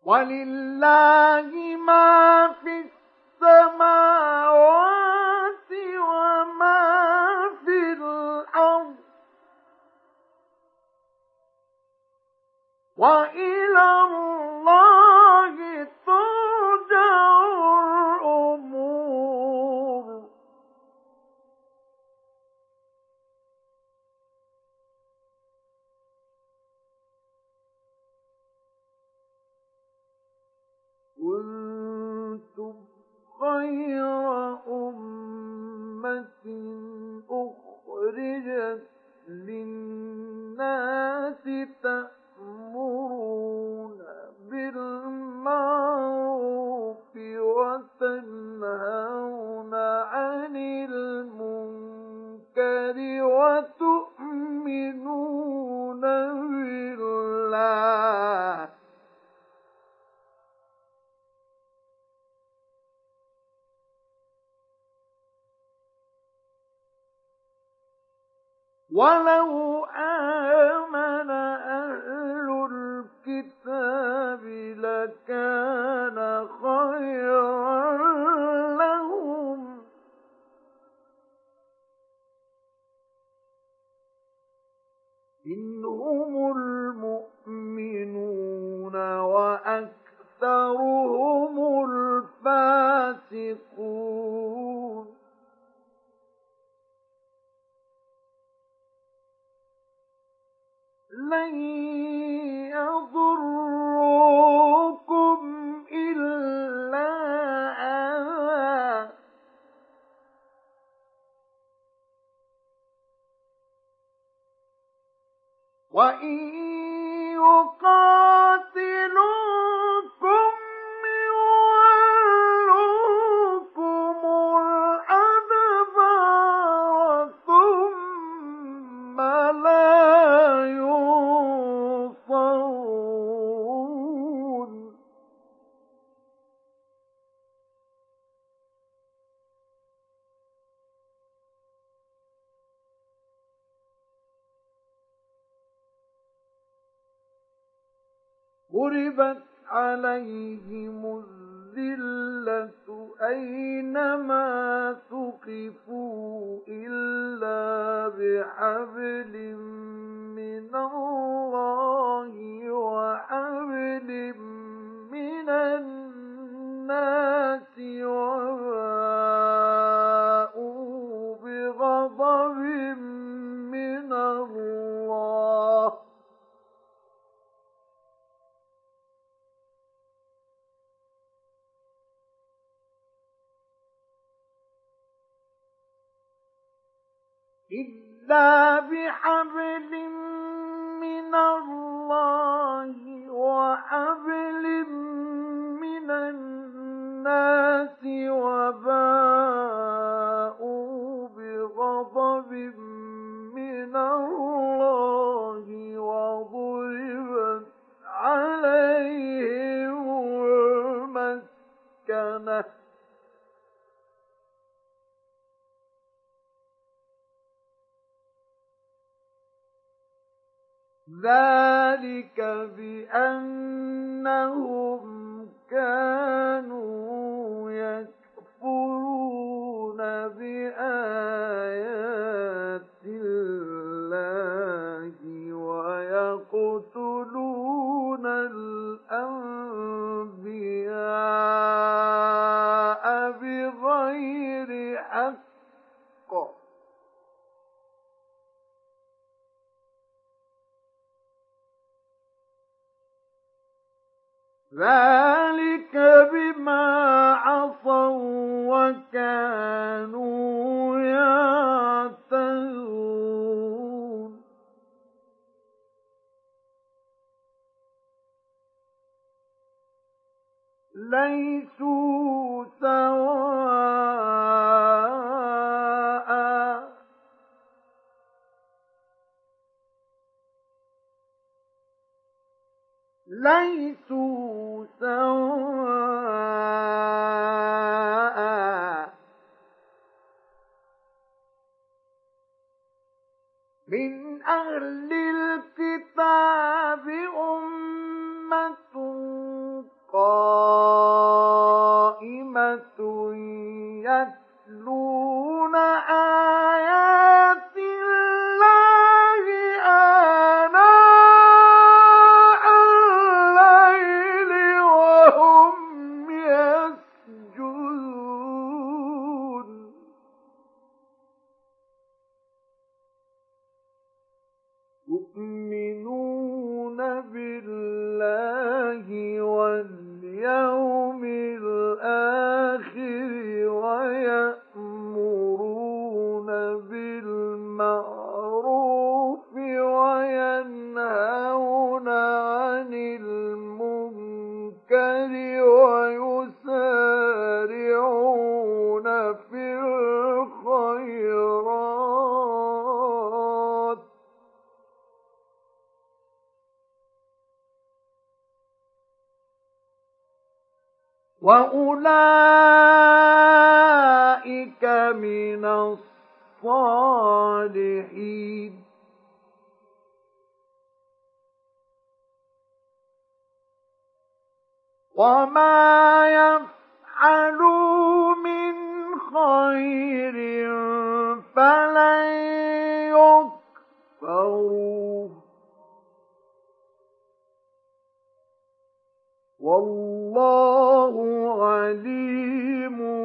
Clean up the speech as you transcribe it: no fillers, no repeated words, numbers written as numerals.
ولله ما في السماوات وما في الأرض وإلى الله ترجع الأمور. كنتم خير أمة أخرجت للناس تأمرون بالمعروف وتنهون عن المنكر وتؤمنون بالله. ولو آمن أهل الكتاب لكان خيرا لهم منهم المؤمنون وأكثرهم الفاسقون. لن يضروكم إلا أذى وإن يقاتلوكم يولوكم الأدبار ثم لا ينصرون. ضربت عليهم الذلة أينما ثقفوا إلا بحبل من الله وحبل من الناس وباءوا بغضب من الله إلا بحبل من الله وحبل من الناس وباءوا بغضب من الله وضربت عليهم المسكنة ذلك بأنهم كانوا يكفرون بآيات الله ويقتلون الأنبياء بغير حق ذلك بما عصوا وكانوا يعتدون ليسوا سواء ليسوا سواء من أهل الكتاب أمة قائمة يتلون آيات الله آناء الليل وهم يسجدون يؤمنون بالله واليوم الآخر ويأمرون بالمعروف وينهون عن المنكر ويسارعون في الخيرات وأولئك من الصالحين وما يفعلوا من خير فلن يكفروه والله عليم